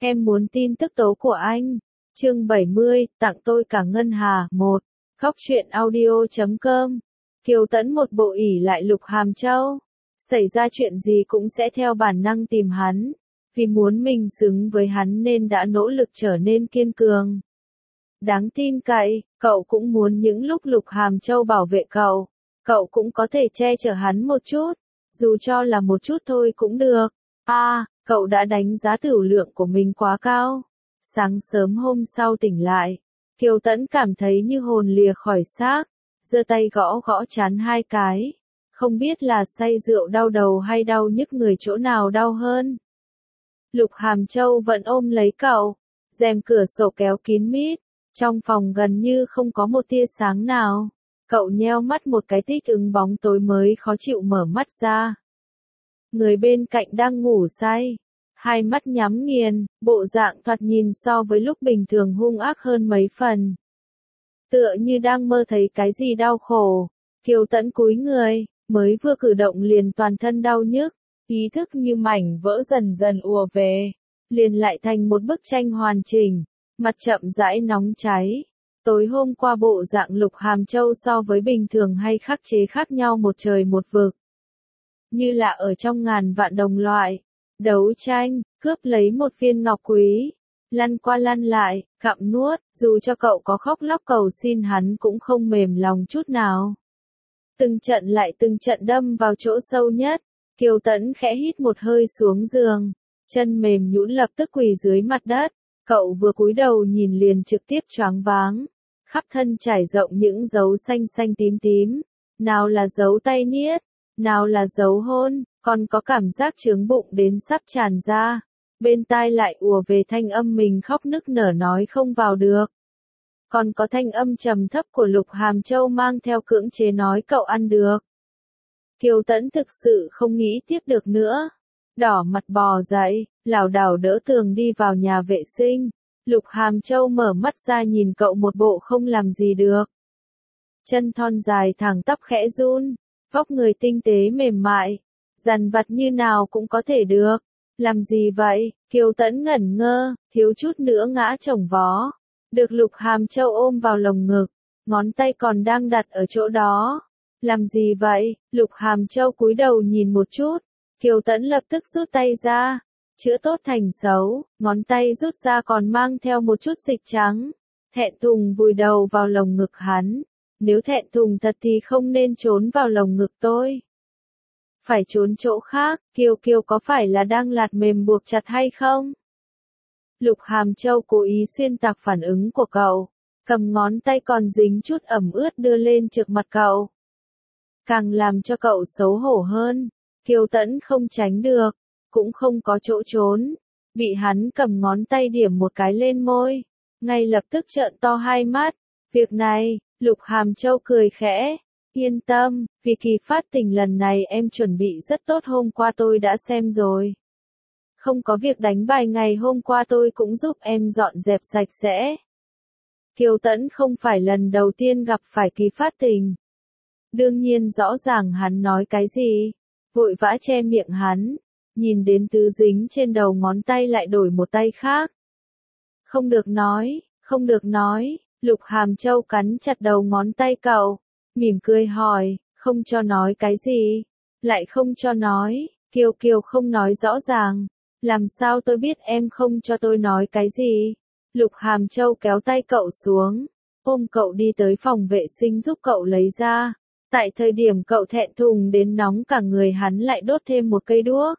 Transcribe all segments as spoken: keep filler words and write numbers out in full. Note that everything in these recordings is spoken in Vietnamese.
Em muốn tin tức tố của anh. Chương bảy mươi, tặng tôi cả ngân hà. một. Góc truyện audio chấm com. Kiều Tẫn một bộ ỷ lại Lục Hàm Châu. Xảy ra chuyện gì cũng sẽ theo bản năng tìm hắn. Vì muốn mình xứng với hắn nên đã nỗ lực trở nên kiên cường. Đáng tin cậy, cậu cũng muốn những lúc Lục Hàm Châu bảo vệ cậu. Cậu cũng có thể che chở hắn một chút. Dù cho là một chút thôi cũng được. À, cậu đã đánh giá tửu lượng của mình quá cao. Sáng sớm hôm sau tỉnh lại, Kiều Tẫn cảm thấy như hồn lìa khỏi xác, giơ tay gõ gõ trán hai cái. Không biết là say rượu đau đầu hay đau nhức người chỗ nào đau hơn. Lục Hàm Châu vẫn ôm lấy cậu, rèm cửa sổ kéo kín mít, trong phòng gần như không có một tia sáng nào. Cậu nheo mắt một cái thích ứng bóng tối mới khó chịu mở mắt ra. Người bên cạnh đang ngủ say, hai mắt nhắm nghiền, bộ dạng thoạt nhìn so với lúc bình thường hung ác hơn mấy phần. Tựa như đang mơ thấy cái gì đau khổ, Kiều Tẫn cúi người, mới vừa cử động liền toàn thân đau nhức, ý thức như mảnh vỡ dần dần ùa về, liền lại thành một bức tranh hoàn chỉnh, mặt chậm rãi nóng cháy. Tối hôm qua bộ dạng Lục Hàm Châu so với bình thường hay khắc chế khác nhau một trời một vực. Như là ở trong ngàn vạn đồng loại, đấu tranh, cướp lấy một viên ngọc quý, lăn qua lăn lại, gặm nuốt, dù cho cậu có khóc lóc cầu xin hắn cũng không mềm lòng chút nào. Từng trận lại từng trận đâm vào chỗ sâu nhất, Kiều Tẫn khẽ hít một hơi xuống giường, chân mềm nhũn lập tức quỳ dưới mặt đất, cậu vừa cúi đầu nhìn liền trực tiếp choáng váng, khắp thân trải rộng những dấu xanh xanh tím tím, nào là dấu tay niết, nào là dấu hôn, còn có cảm giác chướng bụng đến sắp tràn ra, bên tai lại ùa về thanh âm mình khóc nức nở nói không vào được. Còn có thanh âm trầm thấp của Lục Hàm Châu mang theo cưỡng chế nói cậu ăn được. Kiều Tẫn thực sự không nghĩ tiếp được nữa. Đỏ mặt bò dậy, lảo đảo đỡ tường đi vào nhà vệ sinh. Lục Hàm Châu mở mắt ra nhìn cậu một bộ không làm gì được. Chân thon dài thẳng tắp khẽ run, vóc người tinh tế mềm mại, dằn vặt như nào cũng có thể được. Làm gì vậy? Kiều Tẫn ngẩn ngơ, thiếu chút nữa ngã chồng vó. Được Lục Hàm Châu ôm vào lồng ngực, ngón tay còn đang đặt ở chỗ đó. Làm gì vậy? Lục Hàm Châu cúi đầu nhìn một chút, Kiều Tẫn lập tức rút tay ra, chữa tốt thành xấu, ngón tay rút ra còn mang theo một chút dịch trắng. Thẹn thùng vùi đầu vào lồng ngực hắn, nếu thẹn thùng thật thì không nên trốn vào lồng ngực tôi. Phải trốn chỗ khác, Kiều Kiều có phải là đang lạt mềm buộc chặt hay không? Lục Hàm Châu cố ý xuyên tạc phản ứng của cậu, cầm ngón tay còn dính chút ẩm ướt đưa lên trước mặt cậu. Càng làm cho cậu xấu hổ hơn, Kiều Tẫn không tránh được, cũng không có chỗ trốn, bị hắn cầm ngón tay điểm một cái lên môi, ngay lập tức trợn to hai mắt. Việc này, Lục Hàm Châu cười khẽ, yên tâm, vì kỳ phát tình lần này em chuẩn bị rất tốt, hôm qua tôi đã xem rồi. Không có việc đánh bài ngày hôm qua tôi cũng giúp em dọn dẹp sạch sẽ. Kiều Tẫn không phải lần đầu tiên gặp phải kỳ phát tình. Đương nhiên rõ ràng hắn nói cái gì, vội vã che miệng hắn, nhìn đến tứ dính trên đầu ngón tay lại đổi một tay khác. Không được nói, không được nói, Lục Hàm Châu cắn chặt đầu ngón tay cậu, mỉm cười hỏi, không cho nói cái gì, lại không cho nói, Kiều Kiều không nói rõ ràng. Làm sao tôi biết em không cho tôi nói cái gì? Lục Hàm Châu kéo tay cậu xuống, ôm cậu đi tới phòng vệ sinh giúp cậu lấy ra. Tại thời điểm cậu thẹn thùng đến nóng cả người hắn lại đốt thêm một cây đuốc.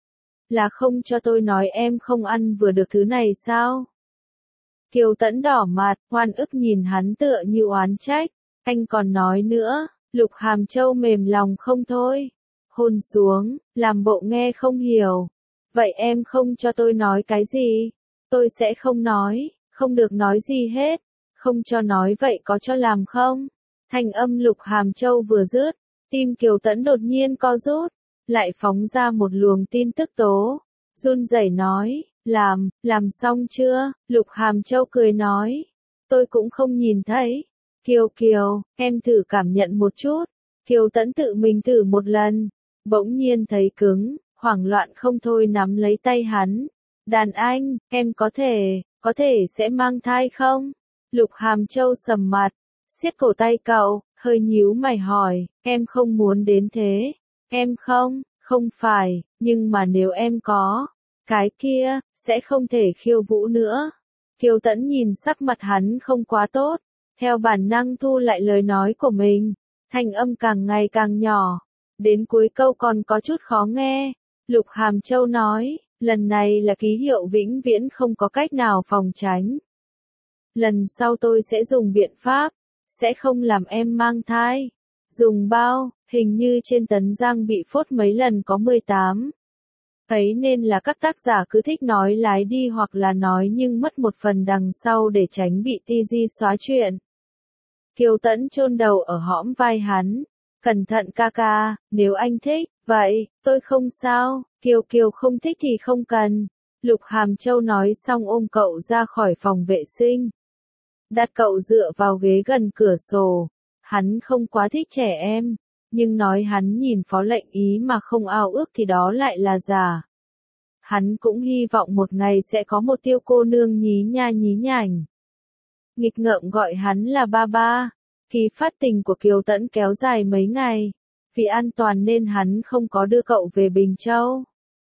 Là không cho tôi nói em không ăn vừa được thứ này sao? Kiều Tẫn đỏ mặt, oan ức nhìn hắn tựa như oán trách. Anh còn nói nữa, Lục Hàm Châu mềm lòng không thôi. Hôn xuống, làm bộ nghe không hiểu. Vậy em không cho tôi nói cái gì? Tôi sẽ không nói, không được nói gì hết. Không cho nói vậy có cho làm không? Thanh âm Lục Hàm Châu vừa dứt, tim Kiều Tẫn đột nhiên co rút, lại phóng ra một luồng tin tức tố. Run rẩy nói, làm, làm xong chưa? Lục Hàm Châu cười nói, tôi cũng không nhìn thấy. Kiều Kiều, em thử cảm nhận một chút. Kiều Tẫn tự mình thử một lần, bỗng nhiên thấy cứng. Hoảng loạn không thôi nắm lấy tay hắn, Đàn anh, em có thể, có thể sẽ mang thai không? Lục Hàm Châu sầm mặt, siết cổ tay cậu, hơi nhíu mày hỏi, em không muốn đến thế. Em không, không phải, nhưng mà nếu em có, cái kia, sẽ không thể khiêu vũ nữa. Kiều Tẫn nhìn sắc mặt hắn không quá tốt, theo bản năng thu lại lời nói của mình, thanh âm càng ngày càng nhỏ, đến cuối câu còn có chút khó nghe. Lục Hàm Châu nói, lần này là ký hiệu vĩnh viễn không có cách nào phòng tránh. Lần sau tôi sẽ dùng biện pháp, sẽ không làm em mang thai. Dùng bao, hình như trên Tấn Giang bị phốt mấy lần có mười tám. Ấy nên là các tác giả cứ thích nói lái đi hoặc là nói nhưng mất một phần đằng sau để tránh bị ti gi xóa chuyện. Kiều Tẫn chôn đầu ở hõm vai hắn. Cẩn thận ca ca, nếu anh thích, vậy, tôi không sao, Kiều Kiều không thích thì không cần. Lục Hàm Châu nói xong ôm cậu ra khỏi phòng vệ sinh. Đặt cậu dựa vào ghế gần cửa sổ. Hắn không quá thích trẻ em, nhưng nói hắn nhìn phó lệnh ý mà không ao ước thì đó lại là giả. Hắn cũng hy vọng một ngày sẽ có một Tiêu cô nương nhí nha nhí nhảnh. Nghịch ngợm gọi hắn là ba ba. Kỳ phát tình của Kiều Tẫn kéo dài mấy ngày. Vì an toàn nên hắn không có đưa cậu về Bình Châu.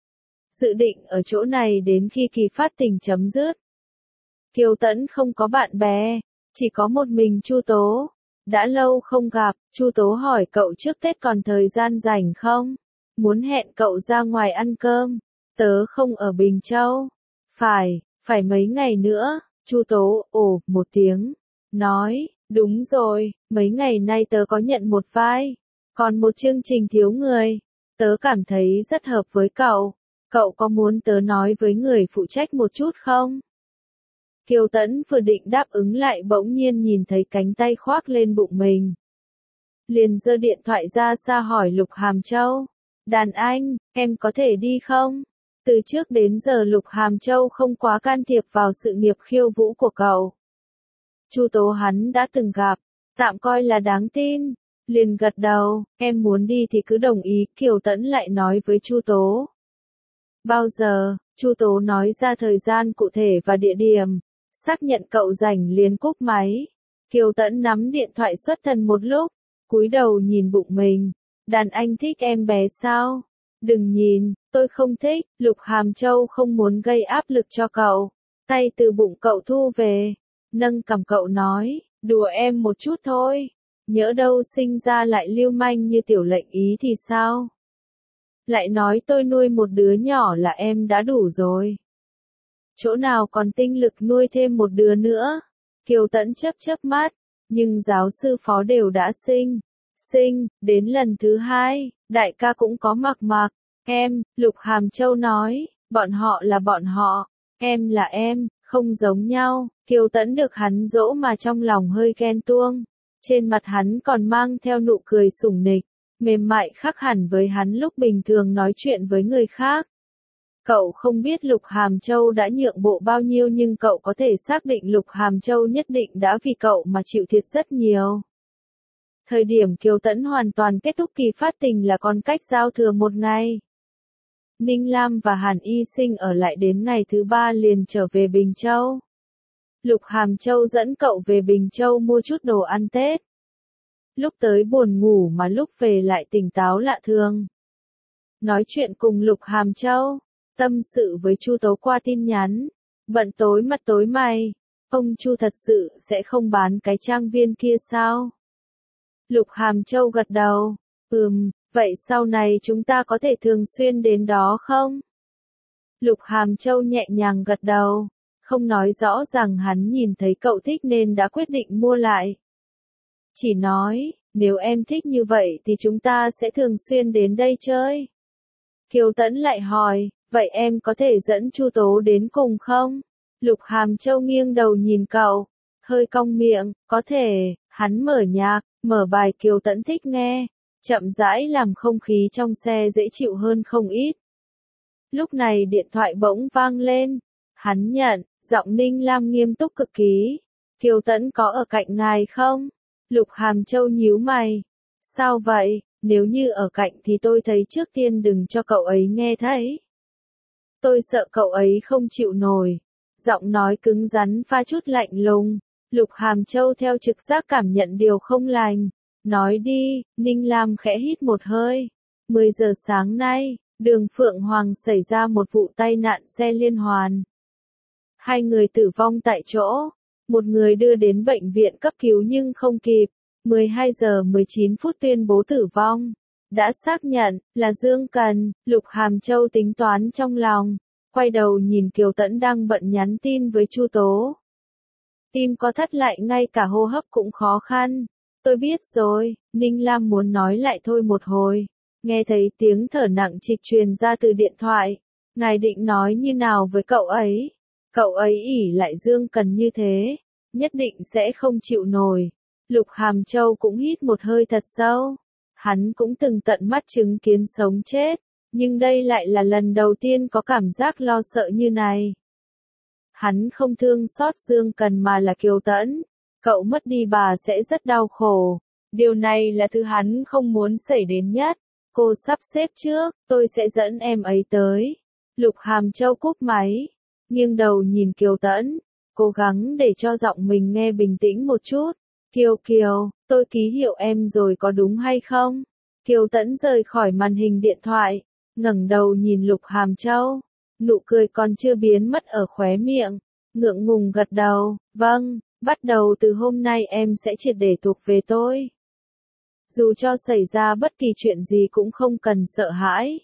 Dự định ở chỗ này đến khi kỳ phát tình chấm dứt. Kiều Tẫn không có bạn bè, chỉ có một mình Chu Tố. Đã lâu không gặp, Chu Tố hỏi cậu trước Tết còn thời gian rảnh không? Muốn hẹn cậu ra ngoài ăn cơm. Tớ không ở Bình Châu. Phải, phải mấy ngày nữa. Chu Tố, ồ, một tiếng. Nói, đúng rồi, mấy ngày nay tớ có nhận một vai. Còn một chương trình thiếu người. Tớ cảm thấy rất hợp với cậu. Cậu có muốn tớ nói với người phụ trách một chút không? Kiều Tẫn vừa định đáp ứng lại bỗng nhiên nhìn thấy cánh tay khoác lên bụng mình. Liền giơ điện thoại ra xa hỏi Lục Hàm Châu. Đàn anh, em có thể đi không? Từ trước đến giờ Lục Hàm Châu không quá can thiệp vào sự nghiệp khiêu vũ của cậu. Chu Tố hắn đã từng gặp, tạm coi là đáng tin. Liền gật đầu, em muốn đi thì cứ đồng ý, Kiều Tẫn lại nói với Chu Tố. Bao giờ? Chu Tố nói ra thời gian cụ thể và địa điểm. Xác nhận cậu rảnh liền cúp máy. Kiều Tẫn nắm điện thoại xuất thần một lúc, cúi đầu nhìn bụng mình. Đàn anh thích em bé sao? Đừng nhìn, tôi không thích. Lục Hàm Châu không muốn gây áp lực cho cậu. Tay từ bụng cậu thu về, nâng cằm cậu nói, đùa em một chút thôi. Nhỡ đâu sinh ra lại lưu manh như tiểu lệnh ý thì sao? Lại nói tôi nuôi một đứa nhỏ là em đã đủ rồi. Chỗ nào còn tinh lực nuôi thêm một đứa nữa? Kiều Tẫn chớp chớp mắt, nhưng giáo sư phó đều đã sinh. Sinh, đến lần thứ hai, đại ca cũng có mặc mặc. Em, Lục Hàm Châu nói, bọn họ là bọn họ, em là em, không giống nhau. Kiều Tẫn được hắn dỗ mà trong lòng hơi ghen tuông. Trên mặt hắn còn mang theo nụ cười sủng nịch, mềm mại khác hẳn với hắn lúc bình thường nói chuyện với người khác. Cậu không biết Lục Hàm Châu đã nhượng bộ bao nhiêu nhưng cậu có thể xác định Lục Hàm Châu nhất định đã vì cậu mà chịu thiệt rất nhiều. Thời điểm Kiều Tẫn hoàn toàn kết thúc kỳ phát tình là còn cách giao thừa một ngày. Ninh Lam và Hàn Y Sinh ở lại đến ngày thứ ba liền trở về Bình Châu. Lục Hàm Châu dẫn cậu về Bình Châu mua chút đồ ăn Tết. Lúc tới buồn ngủ mà lúc về lại tỉnh táo lạ thường. Nói chuyện cùng Lục Hàm Châu, tâm sự với Chu Tố qua tin nhắn. Bận tối mặt tối mày, ông Chu thật sự sẽ không bán cái trang viên kia sao? Lục Hàm Châu gật đầu, ừm, vậy sau này chúng ta có thể thường xuyên đến đó không? Lục Hàm Châu nhẹ nhàng gật đầu, không nói rõ rằng hắn nhìn thấy cậu thích nên đã quyết định mua lại. Chỉ nói, nếu em thích như vậy thì chúng ta sẽ thường xuyên đến đây chơi. Kiều Tẫn lại hỏi, vậy em có thể dẫn Chu Tố đến cùng không? Lục Hàm Châu nghiêng đầu nhìn cậu, hơi cong miệng, có thể. Hắn mở nhạc, mở bài Kiều Tẫn thích nghe, chậm rãi làm không khí trong xe dễ chịu hơn không ít. Lúc này điện thoại bỗng vang lên, hắn nhận, giọng Ninh Lam nghiêm túc cực kỳ. Kiều Tẫn có ở cạnh ngài không? Lục Hàm Châu nhíu mày. Sao vậy? Nếu như ở cạnh thì tôi thấy trước tiên đừng cho cậu ấy nghe thấy. Tôi sợ cậu ấy không chịu nổi. Giọng nói cứng rắn pha chút lạnh lùng. Lục Hàm Châu theo trực giác cảm nhận điều không lành. Nói đi, Ninh Lam khẽ hít một hơi. mười giờ sáng nay, đường Phượng Hoàng xảy ra một vụ tai nạn xe liên hoàn. Hai người tử vong tại chỗ. Một người đưa đến bệnh viện cấp cứu nhưng không kịp. mười hai giờ mười chín phút tuyên bố tử vong. Đã xác nhận là Dương Cần. Lục Hàm Châu tính toán trong lòng. Quay đầu nhìn Kiều Tẫn đang bận nhắn tin với Chu Tố. Tim có thắt lại, ngay cả hô hấp cũng khó khăn. Tôi biết rồi, Ninh Lam muốn nói lại thôi một hồi. Nghe thấy tiếng thở nặng trịch truyền ra từ điện thoại. Ngài định nói như nào với cậu ấy? Cậu ấy ỷ lại Dương Cần như thế, nhất định sẽ không chịu nổi. Lục Hàm Châu cũng hít một hơi thật sâu. Hắn cũng từng tận mắt chứng kiến sống chết, nhưng đây lại là lần đầu tiên có cảm giác lo sợ như này. Hắn không thương xót Dương Cần mà là Kiều Tẫn. Cậu mất đi bà sẽ rất đau khổ. Điều này là thứ hắn không muốn xảy đến nhất. Cô sắp xếp trước, tôi sẽ dẫn em ấy tới. Lục Hàm Châu cúp máy, nghiêng đầu nhìn Kiều Tẫn, cố gắng để cho giọng mình nghe bình tĩnh một chút. Kiều Kiều, tôi ký hiệu em rồi có đúng hay không? Kiều Tẫn rời khỏi màn hình điện thoại, ngẩng đầu nhìn Lục Hàm Châu. Nụ cười còn chưa biến mất ở khóe miệng, ngượng ngùng gật đầu, vâng, bắt đầu từ hôm nay em sẽ triệt để thuộc về tôi. Dù cho xảy ra bất kỳ chuyện gì cũng không cần sợ hãi.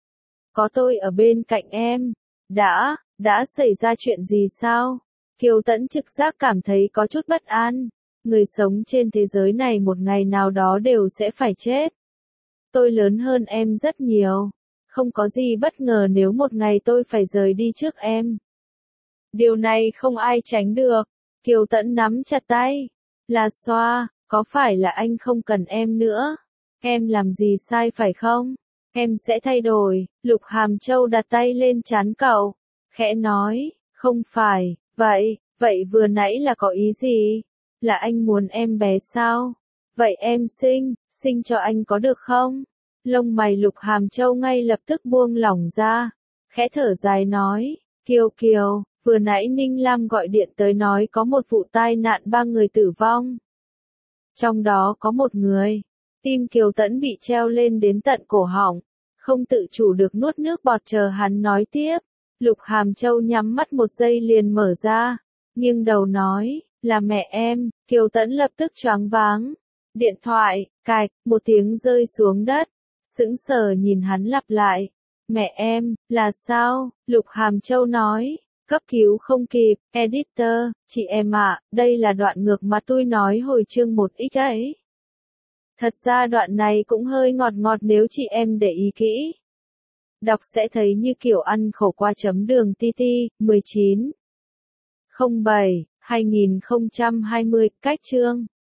Có tôi ở bên cạnh em. Đã, đã xảy ra chuyện gì sao? Kiều Tẫn trực giác cảm thấy có chút bất an. Người sống trên thế giới này một ngày nào đó đều sẽ phải chết. Tôi lớn hơn em rất nhiều. Không có gì bất ngờ nếu một ngày tôi phải rời đi trước em. Điều này không ai tránh được. Kiều Tẫn nắm chặt tay. Là Xoa, có phải là anh không cần em nữa? Em làm gì sai phải không? Em sẽ thay đổi. Lục Hàm Châu đặt tay lên trán cậu, khẽ nói, không phải, vậy, vậy vừa nãy là có ý gì? Là anh muốn em bé sao? Vậy em sinh, sinh cho anh có được không? Lông mày Lục Hàm Châu ngay lập tức buông lỏng ra, khẽ thở dài nói, Kiều Kiều, vừa nãy Ninh Lam gọi điện tới nói có một vụ tai nạn ba người tử vong. Trong đó có một người, tim Kiều Tẫn bị treo lên đến tận cổ họng, không tự chủ được nuốt nước bọt chờ hắn nói tiếp. Lục Hàm Châu nhắm mắt một giây liền mở ra, nghiêng đầu nói, là mẹ em. Kiều Tẫn lập tức choáng váng. Điện thoại, cạch, một tiếng rơi xuống đất, sững sờ nhìn hắn lặp lại. Mẹ em, là sao? Lục Hàm Châu nói, cấp cứu không kịp, editor, chị em ạ, à, đây là đoạn ngược mà tôi nói hồi chương một x ấy. Thật ra đoạn này cũng hơi ngọt ngọt nếu chị em để ý kỹ. Đọc sẽ thấy như kiểu ăn khổ qua chấm đường ti ti, mười chín không bảy hai nghìn không trăm hai mươi, cách chương.